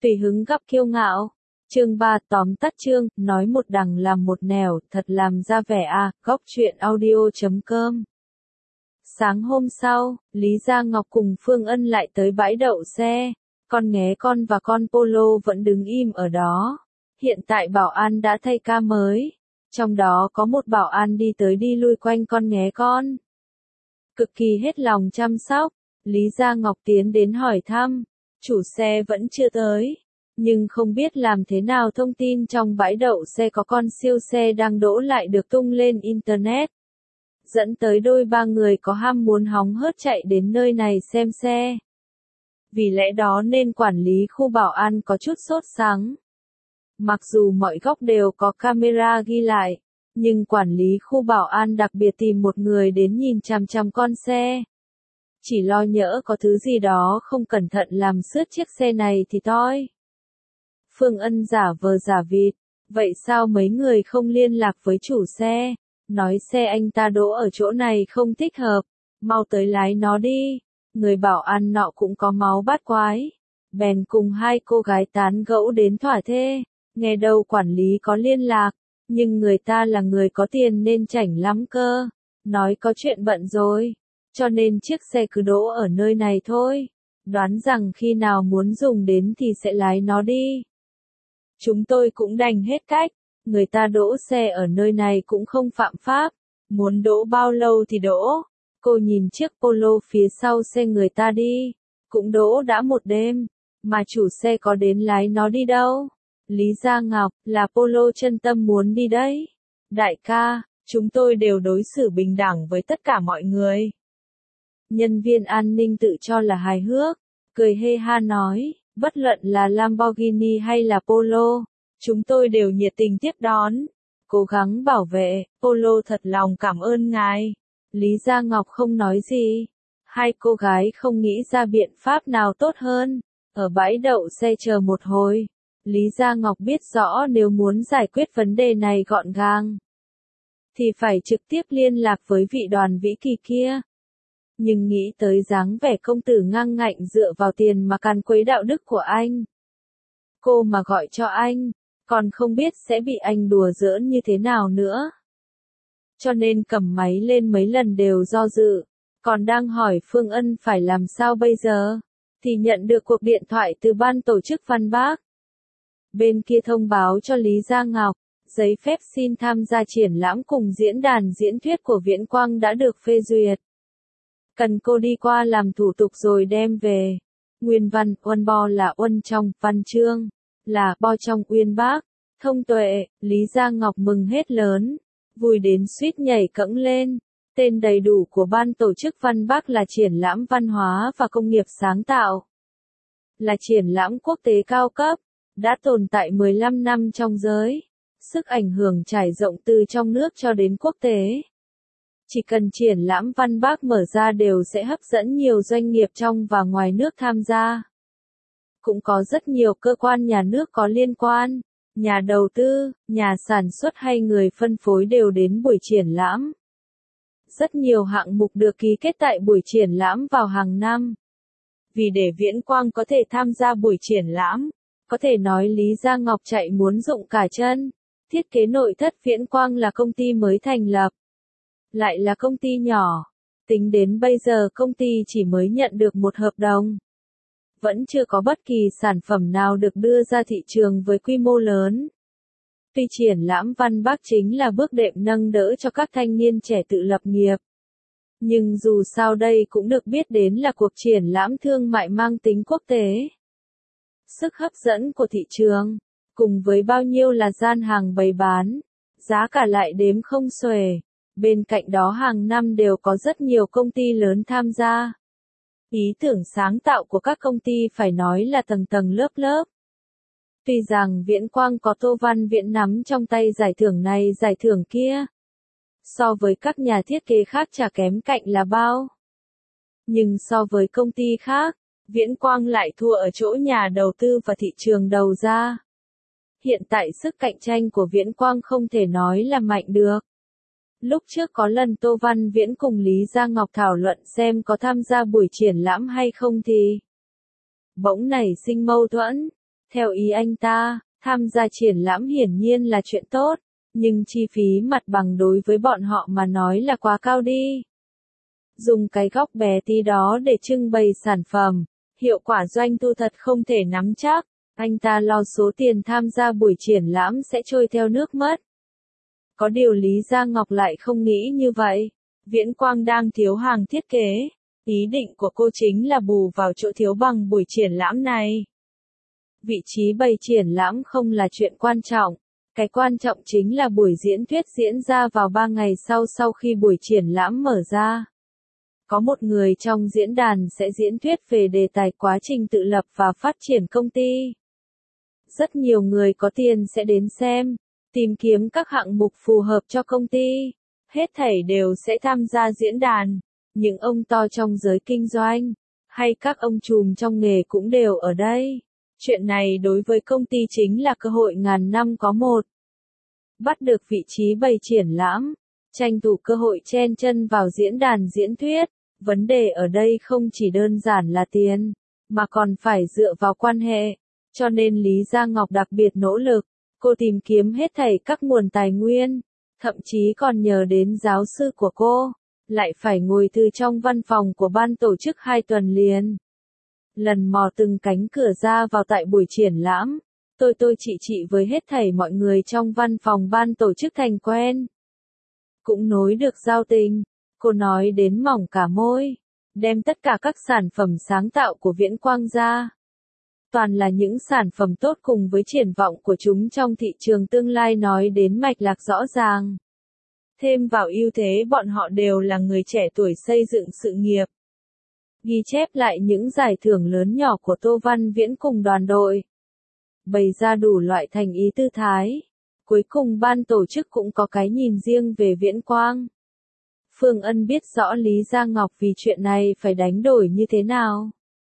Tùy hứng gặp kiêu ngạo. Chương 3 tóm tắt chương, nói một đằng làm một nẻo, thật làm ra vẻ à, góc truyện audio.com. Sáng hôm sau, Lý Gia Ngọc cùng Phương Ân lại tới bãi đậu xe. Con nghé con và con Polo vẫn đứng im ở đó. Hiện tại bảo an đã thay ca mới. Trong đó có một bảo an đi tới đi lui quanh con nghé con. Cực kỳ hết lòng chăm sóc. Lý Gia Ngọc tiến đến hỏi thăm. Chủ xe vẫn chưa tới. Nhưng không biết làm thế nào thông tin trong bãi đậu xe có con siêu xe đang đỗ lại được tung lên Internet. Dẫn tới đôi ba người có ham muốn hóng hớt chạy đến nơi này xem xe. Vì lẽ đó nên quản lý khu bảo an có chút sốt sắng. Mặc dù mọi góc đều có camera ghi lại, nhưng quản lý khu bảo an đặc biệt tìm một người đến nhìn chằm chằm con xe. Chỉ lo nhỡ có thứ gì đó không cẩn thận làm xước chiếc xe này thì toi. Phương Ân giả vờ giả vịt, vậy sao mấy người không liên lạc với chủ xe, nói xe anh ta đỗ ở chỗ này không thích hợp, mau tới lái nó đi. Người bảo an nọ cũng có máu bát quái, bèn cùng hai cô gái tán gẫu đến thỏa thê, nghe đâu quản lý có liên lạc, nhưng người ta là người có tiền nên chảnh lắm cơ, nói có chuyện bận rồi, cho nên chiếc xe cứ đỗ ở nơi này thôi, đoán rằng khi nào muốn dùng đến thì sẽ lái nó đi. Chúng tôi cũng đành hết cách, người ta đỗ xe ở nơi này cũng không phạm pháp, muốn đỗ bao lâu thì đỗ. Cô nhìn chiếc Polo phía sau xe người ta đi, cũng đỗ đã một đêm, mà chủ xe có đến lái nó đi đâu. Lý Gia Ngọc, là Polo chân tâm muốn đi đấy. Đại ca, chúng tôi đều đối xử bình đẳng với tất cả mọi người. Nhân viên an ninh tự cho là hài hước, cười hê ha nói, bất luận là Lamborghini hay là Polo, chúng tôi đều nhiệt tình tiếp đón, cố gắng bảo vệ, Polo thật lòng cảm ơn ngài. Lý Gia Ngọc không nói gì. Hai cô gái không nghĩ ra biện pháp nào tốt hơn. Ở bãi đậu xe chờ một hồi. Lý Gia Ngọc biết rõ nếu muốn giải quyết vấn đề này gọn gàng, thì phải trực tiếp liên lạc với vị Đoàn Vĩ Kỳ kia. Nhưng nghĩ tới dáng vẻ công tử ngang ngạnh dựa vào tiền mà càn quấy đạo đức của anh. Cô mà gọi cho anh, còn không biết sẽ bị anh đùa giỡn như thế nào nữa. Cho nên cầm máy lên mấy lần đều do dự, còn đang hỏi Phương Ân phải làm sao bây giờ, thì nhận được cuộc điện thoại từ ban tổ chức Văn Bác. Bên kia thông báo cho Lý Gia Ngọc, giấy phép xin tham gia triển lãm cùng diễn đàn diễn thuyết của Viễn Quang đã được phê duyệt. Cần cô đi qua làm thủ tục rồi đem về. Nguyên văn, Uân Bo là Uân trong, văn chương là Bo trong Uyên Bác, thông tuệ, Lý Gia Ngọc mừng hết lớn. Vui đến suýt nhảy cẫng lên. Tên đầy đủ của ban tổ chức Văn Bác là Triển lãm Văn hóa và Công nghiệp Sáng tạo. Là triển lãm quốc tế cao cấp, đã tồn tại 15 năm trong giới. Sức ảnh hưởng trải rộng từ trong nước cho đến quốc tế. Chỉ cần triển lãm Văn Bác mở ra đều sẽ hấp dẫn nhiều doanh nghiệp trong và ngoài nước tham gia. Cũng có rất nhiều cơ quan nhà nước có liên quan. Nhà đầu tư, nhà sản xuất hay người phân phối đều đến buổi triển lãm. Rất nhiều hạng mục được ký kết tại buổi triển lãm vào hàng năm. Vì để Viễn Quang có thể tham gia buổi triển lãm, có thể nói Lý Gia Ngọc chạy muốn rụng cả chân. Thiết kế nội thất Viễn Quang là công ty mới thành lập. Lại là công ty nhỏ. Tính đến bây giờ công ty chỉ mới nhận được một hợp đồng. Vẫn chưa có bất kỳ sản phẩm nào được đưa ra thị trường với quy mô lớn. Tuy triển lãm Văn Bác chính là bước đệm nâng đỡ cho các thanh niên trẻ tự lập nghiệp. Nhưng dù sao đây cũng được biết đến là cuộc triển lãm thương mại mang tính quốc tế. Sức hấp dẫn của thị trường, cùng với bao nhiêu là gian hàng bày bán, giá cả lại đếm không xuể. Bên cạnh đó hàng năm đều có rất nhiều công ty lớn tham gia. Ý tưởng sáng tạo của các công ty phải nói là tầng tầng lớp lớp. Tuy rằng Viễn Quang có Tô Văn Viễn nắm trong tay giải thưởng này giải thưởng kia. So với các nhà thiết kế khác chả kém cạnh là bao. Nhưng so với công ty khác, Viễn Quang lại thua ở chỗ nhà đầu tư và thị trường đầu ra. Hiện tại sức cạnh tranh của Viễn Quang không thể nói là mạnh được. Lúc trước có lần Tô Văn Viễn cùng Lý Gia Ngọc thảo luận xem có tham gia buổi triển lãm hay không thì bỗng nảy sinh mâu thuẫn. Theo ý anh ta, tham gia triển lãm hiển nhiên là chuyện tốt, nhưng chi phí mặt bằng đối với bọn họ mà nói là quá cao đi. Dùng cái góc bé tí đó để trưng bày sản phẩm, hiệu quả doanh thu thật không thể nắm chắc, anh ta lo số tiền tham gia buổi triển lãm sẽ trôi theo nước mất. Có điều Lý Gia Ngọc lại không nghĩ như vậy. Viễn Quang đang thiếu hàng thiết kế. Ý định của cô chính là bù vào chỗ thiếu bằng buổi triển lãm này. Vị trí bày triển lãm không là chuyện quan trọng. Cái quan trọng chính là buổi diễn thuyết diễn ra vào 3 ngày sau khi buổi triển lãm mở ra. Có một người trong diễn đàn sẽ diễn thuyết về đề tài quá trình tự lập và phát triển công ty. Rất nhiều người có tiền sẽ đến xem, tìm kiếm các hạng mục phù hợp cho công ty. Hết thảy đều sẽ tham gia diễn đàn. Những ông to trong giới kinh doanh, hay các ông trùm trong nghề cũng đều ở đây. Chuyện này đối với công ty chính là cơ hội ngàn năm có một. Bắt được vị trí bày triển lãm, tranh thủ cơ hội chen chân vào diễn đàn diễn thuyết. Vấn đề ở đây không chỉ đơn giản là tiền, mà còn phải dựa vào quan hệ. Cho nên Lý Gia Ngọc đặc biệt nỗ lực, cô tìm kiếm hết thảy các nguồn tài nguyên, thậm chí còn nhờ đến giáo sư của cô, lại phải ngồi từ trong văn phòng của ban tổ chức 2 tuần liền. Lần mò từng cánh cửa ra vào tại buổi triển lãm, tôi chị với hết thảy mọi người trong văn phòng ban tổ chức thành quen. Cũng nối được giao tình, cô nói đến mỏng cả môi, đem tất cả các sản phẩm sáng tạo của Viễn Quang ra. Toàn là những sản phẩm tốt cùng với triển vọng của chúng trong thị trường tương lai nói đến mạch lạc rõ ràng. Thêm vào ưu thế bọn họ đều là người trẻ tuổi xây dựng sự nghiệp. Ghi chép lại những giải thưởng lớn nhỏ của Tô Văn Viễn cùng đoàn đội. Bày ra đủ loại thành ý tư thái. Cuối cùng ban tổ chức cũng có cái nhìn riêng về Viễn Quang. Phương Ân biết rõ Lý Gia Ngọc vì chuyện này phải đánh đổi như thế nào.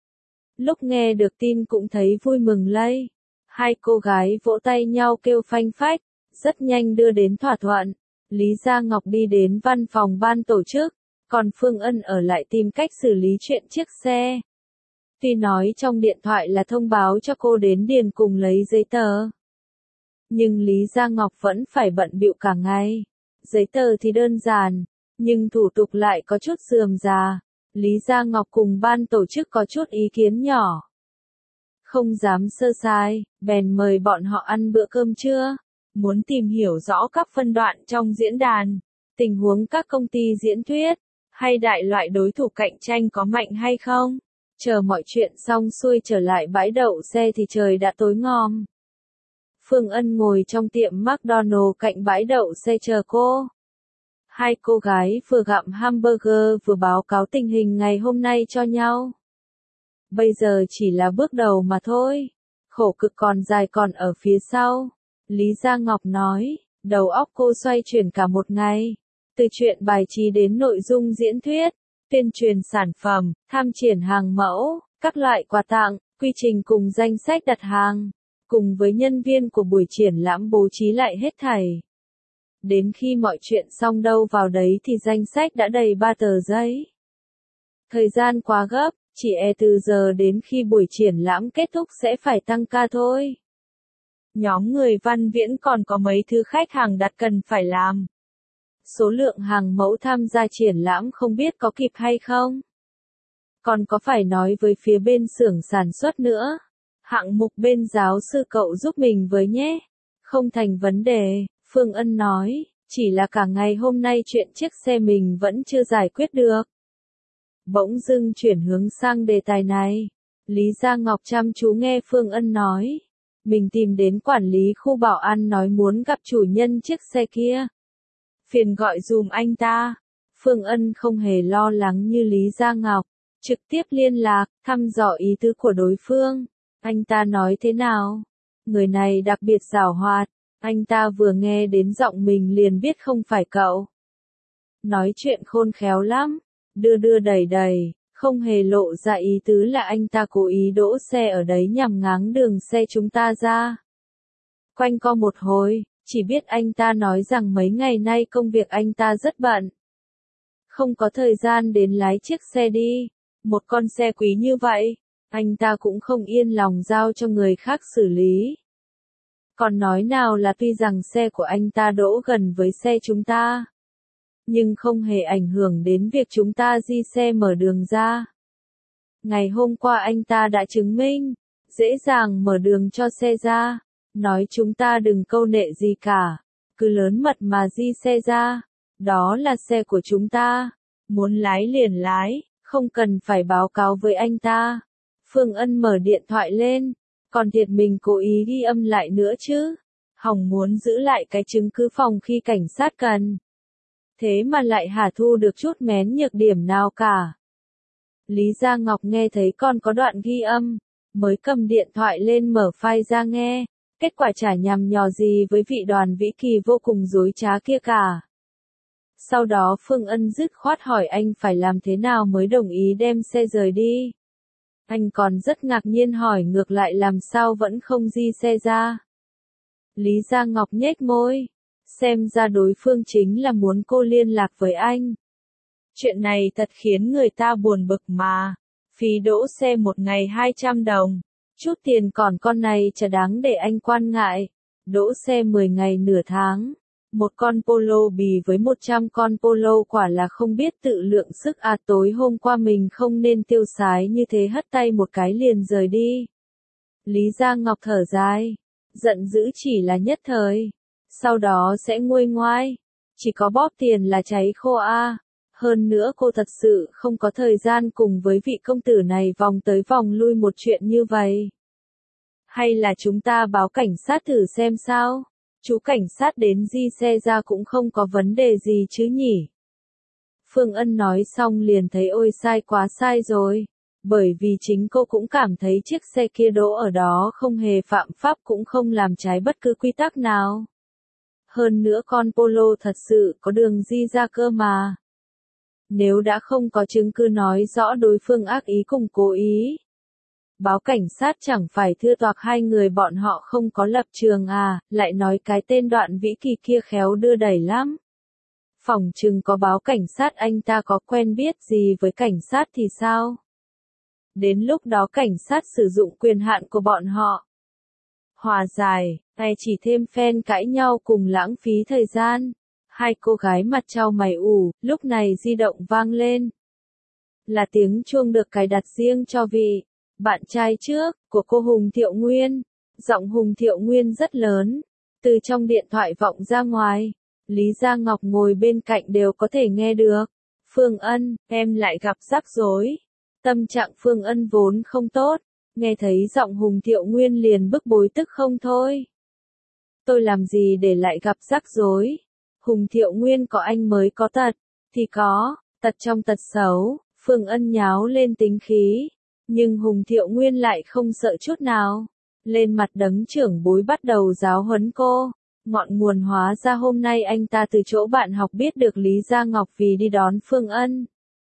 Lúc nghe được tin cũng thấy vui mừng lây. Hai cô gái vỗ tay nhau kêu phanh phách, rất nhanh đưa đến thỏa thuận. Lý Gia Ngọc đi đến văn phòng ban tổ chức, còn Phương Ân ở lại tìm cách xử lý chuyện chiếc xe. Tuy nói trong điện thoại là thông báo cho cô đến điền cùng lấy giấy tờ. Nhưng Lý Gia Ngọc vẫn phải bận bịu cả ngày. Giấy tờ thì đơn giản, nhưng thủ tục lại có chút rườm rà. Lý Gia Ngọc cùng ban tổ chức có chút ý kiến nhỏ. Không dám sơ sai, bèn mời bọn họ ăn bữa cơm trưa. Muốn tìm hiểu rõ các phân đoạn trong diễn đàn, tình huống các công ty diễn thuyết, hay đại loại đối thủ cạnh tranh có mạnh hay không. Chờ mọi chuyện xong xuôi trở lại bãi đậu xe thì trời đã tối ngòm. Phương Ân ngồi trong tiệm McDonald cạnh bãi đậu xe chờ cô. Hai cô gái vừa gặm hamburger vừa báo cáo tình hình ngày hôm nay cho nhau. Bây giờ chỉ là bước đầu mà thôi. Khổ cực còn dài còn ở phía sau. Lý Gia Ngọc nói, đầu óc cô xoay chuyển cả một ngày. Từ chuyện bài trí đến nội dung diễn thuyết, tuyên truyền sản phẩm, tham triển hàng mẫu, các loại quà tặng, quy trình cùng danh sách đặt hàng, cùng với nhân viên của buổi triển lãm bố trí lại hết thảy. Đến khi mọi chuyện xong đâu vào đấy thì danh sách đã đầy 3 tờ giấy. Thời gian quá gấp, chỉ từ giờ đến khi buổi triển lãm kết thúc sẽ phải tăng ca thôi. Nhóm người Văn Viễn còn có mấy thứ khách hàng đặt cần phải làm. Số lượng hàng mẫu tham gia triển lãm không biết có kịp hay không. Còn có phải nói với phía bên xưởng sản xuất nữa. Hạng mục bên giáo sư cậu giúp mình với nhé. Không thành vấn đề, Phương Ân nói, chỉ là cả ngày hôm nay chuyện chiếc xe mình vẫn chưa giải quyết được. Bỗng dưng chuyển hướng sang đề tài này. Lý Gia Ngọc chăm chú nghe Phương Ân nói. Mình tìm đến quản lý khu bảo an nói muốn gặp chủ nhân chiếc xe kia. Phiền gọi dùm anh ta. Phương Ân không hề lo lắng như Lý Gia Ngọc. Trực tiếp liên lạc, thăm dò ý tứ của đối phương. Anh ta nói thế nào? Người này đặc biệt giảo hoạt. Anh ta vừa nghe đến giọng mình liền biết không phải cậu. Nói chuyện khôn khéo lắm. Đưa đưa đẩy đẩy. Không hề lộ ra ý tứ là anh ta cố ý đỗ xe ở đấy nhằm ngáng đường xe chúng ta ra. Quanh co một hồi, chỉ biết anh ta nói rằng mấy ngày nay công việc anh ta rất bận. Không có thời gian đến lái chiếc xe đi. Một con xe quý như vậy, Anh ta cũng không yên lòng giao cho người khác xử lý. Còn nói nào là tuy rằng xe của anh ta đỗ gần với xe chúng ta, nhưng không hề ảnh hưởng đến việc chúng ta di xe mở đường ra. Ngày hôm qua anh ta đã chứng minh, dễ dàng mở đường cho xe ra, nói chúng ta đừng câu nệ gì cả, cứ lớn mật mà di xe ra, đó là xe của chúng ta, muốn lái liền lái, không cần phải báo cáo với anh ta. Phương Ân mở điện thoại lên, còn thiệt mình cố ý ghi âm lại nữa chứ, hòng muốn giữ lại cái chứng cứ phòng khi cảnh sát cần. Thế mà lại hả thu được chút mén nhược điểm nào cả. Lý Gia Ngọc nghe thấy con có đoạn ghi âm, mới cầm điện thoại lên mở file ra nghe, kết quả chả nhằm nhò gì với vị Đoàn Vĩ Kỳ vô cùng dối trá kia cả. Sau đó Phương Ân dứt khoát hỏi anh phải làm thế nào mới đồng ý đem xe rời đi. Anh còn rất ngạc nhiên hỏi ngược lại làm sao vẫn không di xe ra. Lý Gia Ngọc nhếch môi, xem ra đối phương chính là muốn cô liên lạc với anh. Chuyện này thật khiến người ta buồn bực mà. Phí đỗ xe một ngày 200 đồng. Chút tiền còn con này chả đáng để anh quan ngại. Đỗ xe 10 ngày nửa tháng. Một con polo bì với 100 con polo quả là không biết tự lượng sức à, tối hôm qua mình không nên tiêu xái như thế, hất tay một cái liền rời đi. Lý Gia Ngọc thở dài. Giận dữ chỉ là nhất thời. Sau đó sẽ nguôi ngoai. Chỉ có bóp tiền là cháy khô a. Hơn nữa cô thật sự không có thời gian cùng với vị công tử này vòng tới vòng lui một chuyện như vậy. Hay là chúng ta báo cảnh sát thử xem sao? Chú cảnh sát đến di xe ra cũng không có vấn đề gì chứ nhỉ? Phương Ân nói xong liền thấy ôi sai quá sai rồi. Bởi vì chính cô cũng cảm thấy chiếc xe kia đỗ ở đó không hề phạm pháp cũng không làm trái bất cứ quy tắc nào. Hơn nữa con polo thật sự có đường di ra cơ mà. Nếu đã không có chứng cứ nói rõ đối phương ác ý cùng cố ý, báo cảnh sát chẳng phải thưa toạc hai người bọn họ không có lập trường à, lại nói cái tên Đoạn Vĩ Kỳ kia khéo đưa đẩy lắm. Phỏng chừng có báo cảnh sát anh ta có quen biết gì với cảnh sát thì sao? Đến lúc đó cảnh sát sử dụng quyền hạn của bọn họ. Hòa giải, hay chỉ thêm phen cãi nhau cùng lãng phí thời gian. Hai cô gái mặt trao mày ủ, lúc này di động vang lên. Là tiếng chuông được cài đặt riêng cho vị bạn trai trước của cô Hùng Thiệu Nguyên. Giọng Hùng Thiệu Nguyên rất lớn, từ trong điện thoại vọng ra ngoài. Lý Gia Ngọc ngồi bên cạnh đều có thể nghe được. Phương Ân, em lại gặp rắc rối. Tâm trạng Phương Ân vốn không tốt, nghe thấy giọng Hùng Thiệu Nguyên liền bức bối tức không thôi. Tôi làm gì để lại gặp rắc rối? Hùng Thiệu Nguyên có anh mới có tật, thì có, tật trong tật xấu. Phương Ân nháo lên tính khí, nhưng Hùng Thiệu Nguyên lại không sợ chút nào. Lên mặt đấng trưởng bối bắt đầu giáo huấn cô. Ngọn nguồn hóa ra hôm nay anh ta từ chỗ bạn học biết được Lý Gia Ngọc vì đi đón Phương Ân,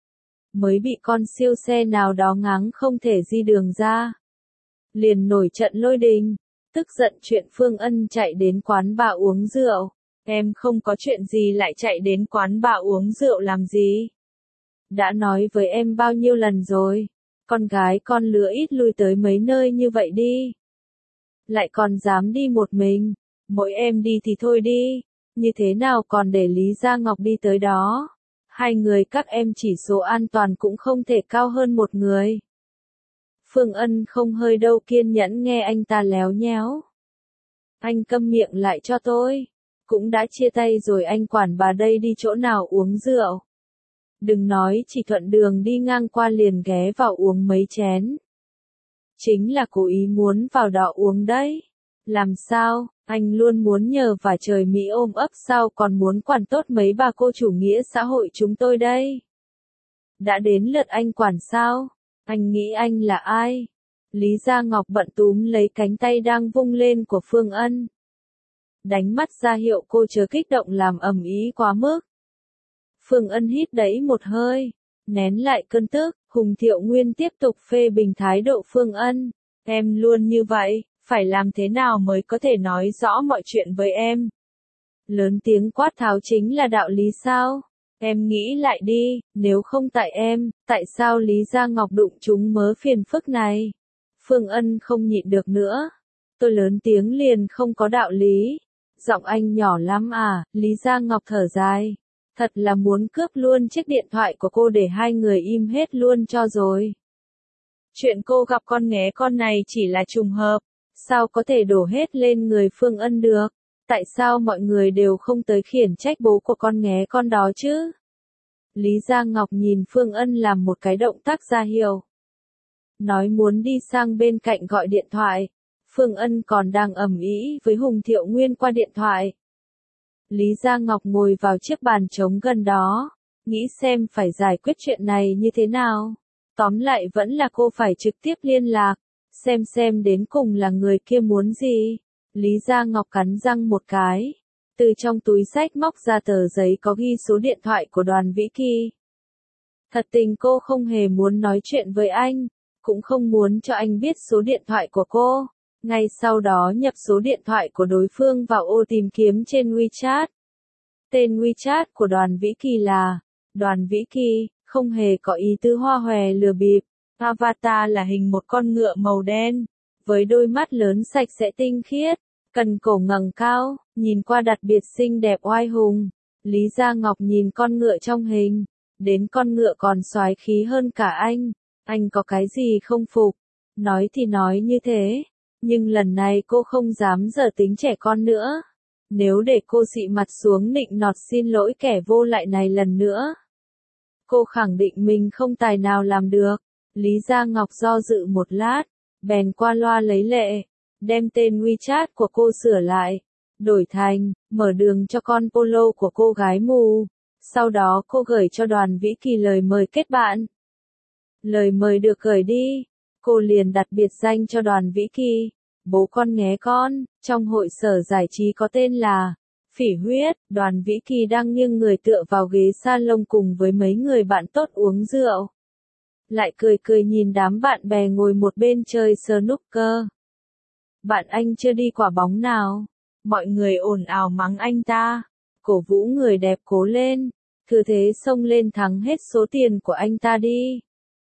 mới bị con siêu xe nào đó ngáng không thể di đường ra. Liền nổi trận lôi đình, tức giận chuyện Phương Ân chạy đến quán bar uống rượu. Em không có chuyện gì lại chạy đến quán bar uống rượu làm gì? Đã nói với em bao nhiêu lần rồi, con gái con lứa ít lui tới mấy nơi như vậy đi. Lại còn dám đi một mình, mỗi em đi thì thôi đi, như thế nào còn để Lý Gia Ngọc đi tới đó? Hai người các em chỉ số an toàn cũng không thể cao hơn một người. Phương Ân không hơi đâu kiên nhẫn nghe anh ta léo nhéo. Anh câm miệng lại cho tôi. Cũng đã chia tay rồi anh quản bà đây đi chỗ nào uống rượu. Đừng nói chỉ thuận đường đi ngang qua liền ghé vào uống mấy chén. Chính là cố ý muốn vào đó uống đấy. Làm sao, anh luôn muốn nhờ vả trời Mỹ ôm ấp sao còn muốn quản tốt mấy bà cô chủ nghĩa xã hội chúng tôi đây? Đã đến lượt anh quản sao? Anh nghĩ anh là ai? Lý Gia Ngọc bận túm lấy cánh tay đang vung lên của Phương Ân. Đánh mắt ra hiệu cô chớ kích động làm ầm ĩ quá mức. Phương Ân hít đẩy một hơi, nén lại cơn tức. Hùng Thiệu Nguyên tiếp tục phê bình thái độ Phương Ân. Em luôn như vậy, phải làm thế nào mới có thể nói rõ mọi chuyện với em? Lớn tiếng quát tháo chính là đạo lý sao? Em nghĩ lại đi, nếu không tại em, tại sao Lý Gia Ngọc đụng chúng mớ phiền phức này? Phương Ân không nhịn được nữa. Tôi lớn tiếng liền không có đạo lý. Giọng anh nhỏ lắm à, Lý Gia Ngọc thở dài. Thật là muốn cướp luôn chiếc điện thoại của cô để hai người im hết luôn cho rồi. Chuyện cô gặp con nghé con này chỉ là trùng hợp. Sao có thể đổ hết lên người Phương Ân được? Tại sao mọi người đều không tới khiển trách bố của con nghé con đó chứ? Lý Gia Ngọc nhìn Phương Ân làm một cái động tác ra hiệu. Nói muốn đi sang bên cạnh gọi điện thoại. Phương Ân còn đang ầm ĩ với Hùng Thiệu Nguyên qua điện thoại. Lý Gia Ngọc ngồi vào chiếc bàn trống gần đó, nghĩ xem phải giải quyết chuyện này như thế nào. Tóm lại vẫn là cô phải trực tiếp liên lạc, xem đến cùng là người kia muốn gì. Lý Gia Ngọc cắn răng một cái, từ trong túi xách móc ra tờ giấy có ghi số điện thoại của Đoàn Vĩ Kỳ. Thật tình cô không hề muốn nói chuyện với anh, cũng không muốn cho anh biết số điện thoại của cô. Ngay sau đó nhập số điện thoại của đối phương vào ô tìm kiếm trên WeChat. Tên WeChat của Đoàn Vĩ Kỳ là Đoàn Vĩ Kỳ, không hề có ý tứ hoa hòe lừa bịp. Avatar là hình một con ngựa màu đen, với đôi mắt lớn sạch sẽ tinh khiết, cần cổ ngẩng cao, nhìn qua đặc biệt xinh đẹp oai hùng. Lý Gia Ngọc nhìn con ngựa trong hình, đến con ngựa còn soái khí hơn cả anh có cái gì không phục? Nói thì nói như thế, nhưng lần này cô không dám giở tính trẻ con nữa. Nếu để cô xị mặt xuống nịnh nọt xin lỗi kẻ vô lại này lần nữa, cô khẳng định mình không tài nào làm được. Lý Gia Ngọc do dự một lát, bèn qua loa lấy lệ, đem tên WeChat của cô sửa lại, đổi thành, mở đường cho con polo của cô gái mù. Sau đó cô gửi cho Đoàn Vĩ Kỳ lời mời kết bạn. Lời mời được gửi đi, cô liền đặt biệt danh cho Đoàn Vĩ Kỳ, bố con nghé con. Trong hội sở giải trí có tên là Phỉ Huyết, Đoàn Vĩ Kỳ đang nghiêng người tựa vào ghế salon cùng với mấy người bạn tốt uống rượu. Lại cười nhìn đám bạn bè ngồi một bên chơi snooker. Bạn anh chưa đi quả bóng nào. Mọi người ồn ào mắng anh ta, cổ vũ người đẹp cố lên, cứ thế xông lên thắng hết số tiền của anh ta đi.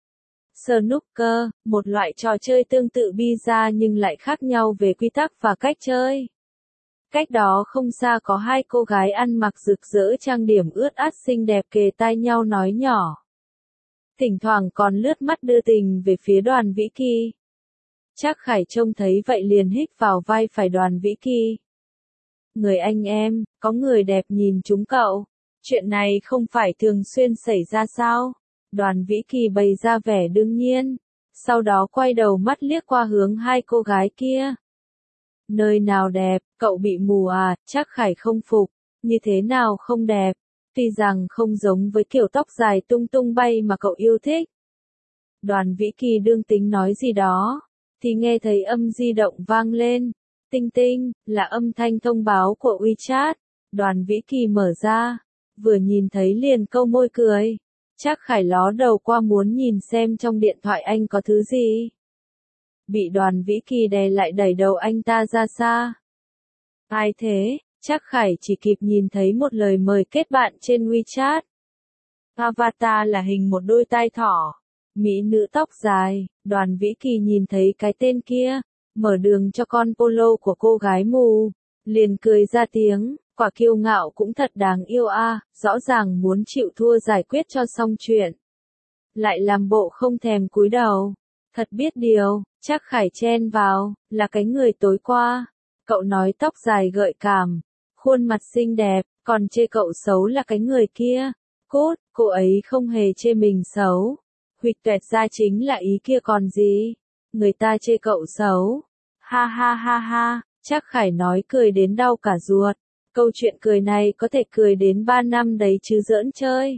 Snooker, một loại trò chơi tương tự bida nhưng lại khác nhau về quy tắc và cách chơi. Cách đó không xa có hai cô gái ăn mặc rực rỡ trang điểm ướt át xinh đẹp kề tai nhau nói nhỏ. Thỉnh thoảng còn lướt mắt đưa tình về phía Đoàn Vĩ Kỳ. Trác Khải trông thấy vậy liền hít vào vai phải Đoàn Vĩ Kỳ. Người anh em, có người đẹp nhìn chúng cậu. Chuyện này không phải thường xuyên xảy ra sao? Đoàn Vĩ Kỳ bày ra vẻ đương nhiên. Sau đó quay đầu mắt liếc qua hướng hai cô gái kia. Nơi nào đẹp, cậu bị mù à? Trác Khải không phục. Như thế nào không đẹp? Tuy rằng không giống với kiểu tóc dài tung tung bay mà cậu yêu thích. Đoàn Vĩ Kỳ đương tính nói gì đó, thì nghe thấy âm di động vang lên. Tinh tinh, là âm thanh thông báo của WeChat. Đoàn Vĩ Kỳ mở ra, vừa nhìn thấy liền câu môi cười. Trác Khải ló đầu qua muốn nhìn xem trong điện thoại anh có thứ gì. Bị Đoàn Vĩ Kỳ đè lại đẩy đầu anh ta ra xa. Ai thế? Trác Khải chỉ kịp nhìn thấy một lời mời kết bạn trên WeChat. Avatar là hình một đôi tai thỏ, mỹ nữ tóc dài. Đoàn Vĩ Kỳ nhìn thấy cái tên kia, mở đường cho con polo của cô gái mù, liền cười ra tiếng, quả kiêu ngạo cũng thật đáng yêu a, rõ ràng muốn chịu thua giải quyết cho xong chuyện. Lại làm bộ không thèm cúi đầu, thật biết điều. Trác Khải chen vào, là cái người tối qua. Cậu nói tóc dài gợi cảm, khuôn mặt xinh đẹp, còn chê cậu xấu là cái người kia. Cốt, cô ấy không hề chê mình xấu. Huỵch toẹt ra chính là ý kia còn gì. Người ta chê cậu xấu. Ha ha ha ha, Trác Khải nói cười đến đau cả ruột. Câu chuyện cười này có thể cười đến 3 năm đấy chứ giỡn chơi.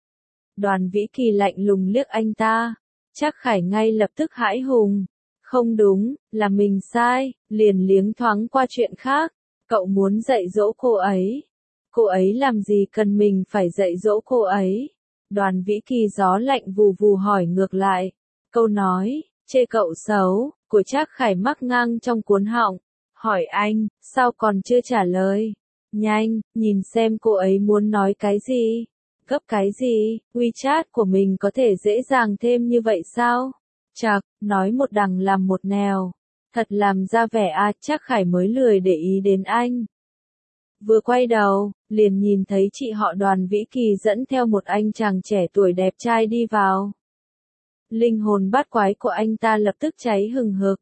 Đoàn Vĩ Kỳ lạnh lùng liếc anh ta. Trác Khải ngay lập tức hãi hùng. Không đúng, là mình sai, liền liếng thoáng qua chuyện khác. Cậu muốn dạy dỗ cô ấy. Cô ấy làm gì cần mình phải dạy dỗ cô ấy? Đoàn Vĩ Kỳ gió lạnh vù vù hỏi ngược lại. Câu nói, chê cậu xấu, của Trác Khải mắc ngang trong cuốn họng. Hỏi anh, sao còn chưa trả lời? Nhanh, nhìn xem cô ấy muốn nói cái gì. cấp cái gì, WeChat của mình có thể dễ dàng thêm như vậy sao? Chạc, nói một đằng làm một nẻo. Thật làm ra vẻ chắc Khải mới lười để ý đến anh. Vừa quay đầu, liền nhìn thấy chị họ Đoàn Vĩ Kỳ dẫn theo một anh chàng trẻ tuổi đẹp trai đi vào. Linh hồn bát quái của anh ta lập tức cháy hừng hực.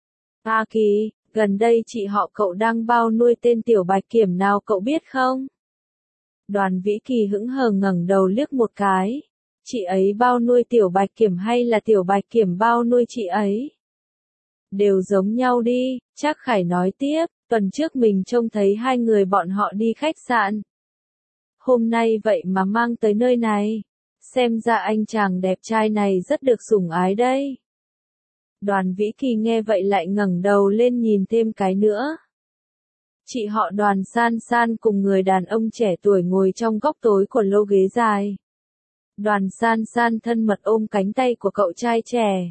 Kỳ, gần đây chị họ cậu đang bao nuôi tên tiểu bạch kiểm nào cậu biết không? Đoàn Vĩ Kỳ hững hờ ngẩng đầu liếc một cái. Chị ấy bao nuôi tiểu bạch kiểm hay là tiểu bạch kiểm bao nuôi chị ấy? Đều giống nhau đi, Trác Khải nói tiếp, tuần trước mình trông thấy hai người bọn họ đi khách sạn. Hôm nay vậy mà mang tới nơi này. Xem ra anh chàng đẹp trai này rất được sủng ái đây. Đoàn Vĩ Kỳ nghe vậy lại ngẩng đầu lên nhìn thêm cái nữa. Chị họ Đoàn San San cùng người đàn ông trẻ tuổi ngồi trong góc tối của lô ghế dài. Đoàn San San thân mật ôm cánh tay của cậu trai trẻ.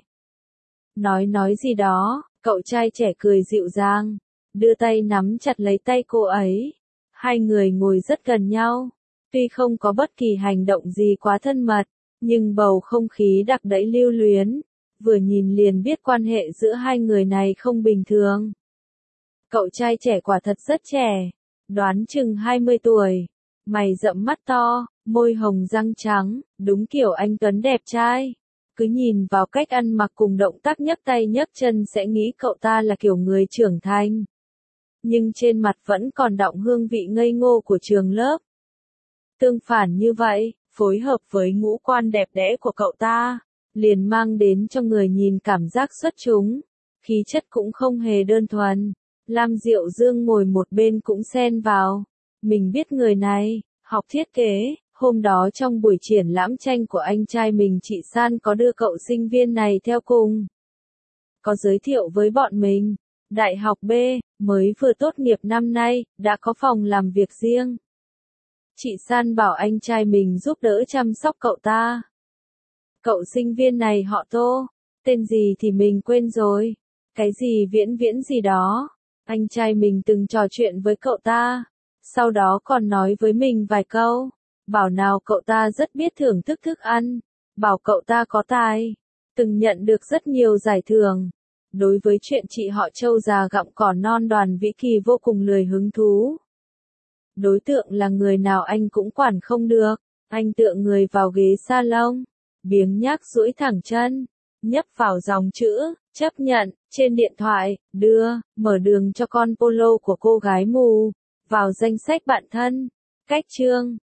Nói gì đó, cậu trai trẻ cười dịu dàng, đưa tay nắm chặt lấy tay cô ấy. Hai người ngồi rất gần nhau, tuy không có bất kỳ hành động gì quá thân mật, nhưng bầu không khí đặc đẫy lưu luyến, vừa nhìn liền biết quan hệ giữa hai người này không bình thường. Cậu trai trẻ quả thật rất trẻ, đoán chừng 20 tuổi, mày rậm mắt to, môi hồng răng trắng, đúng kiểu anh Tuấn đẹp trai. Cứ nhìn vào cách ăn mặc cùng động tác nhấc tay nhấc chân sẽ nghĩ cậu ta là kiểu người trưởng thành. Nhưng trên mặt vẫn còn đọng hương vị ngây ngô của trường lớp. Tương phản như vậy, phối hợp với ngũ quan đẹp đẽ của cậu ta, liền mang đến cho người nhìn cảm giác xuất chúng. Khí chất cũng không hề đơn thuần. Lam Diệu Dương ngồi một bên cũng xen vào. Mình biết người này, học thiết kế. Hôm đó trong buổi triển lãm tranh của anh trai mình chị San có đưa cậu sinh viên này theo cùng. Có giới thiệu với bọn mình, Đại học B, mới vừa tốt nghiệp năm nay, đã có phòng làm việc riêng. Chị San bảo anh trai mình giúp đỡ chăm sóc cậu ta. Cậu sinh viên này họ Tô, tên gì thì mình quên rồi. Cái gì Viễn Viễn gì đó. Anh trai mình từng trò chuyện với cậu ta, sau đó còn nói với mình vài câu. Bảo nào cậu ta rất biết thưởng thức thức ăn, bảo cậu ta có tài, từng nhận được rất nhiều giải thưởng. Đối với chuyện chị họ Châu già gặm cỏ non Đoàn Vĩ Kỳ vô cùng lười hứng thú. Đối tượng là người nào anh cũng quản không được, anh tựa người vào ghế salon, biếng nhác duỗi thẳng chân, nhấp vào dòng chữ, chấp nhận, trên điện thoại, mở đường cho con polo của cô gái mù, vào danh sách bạn thân, cách chương.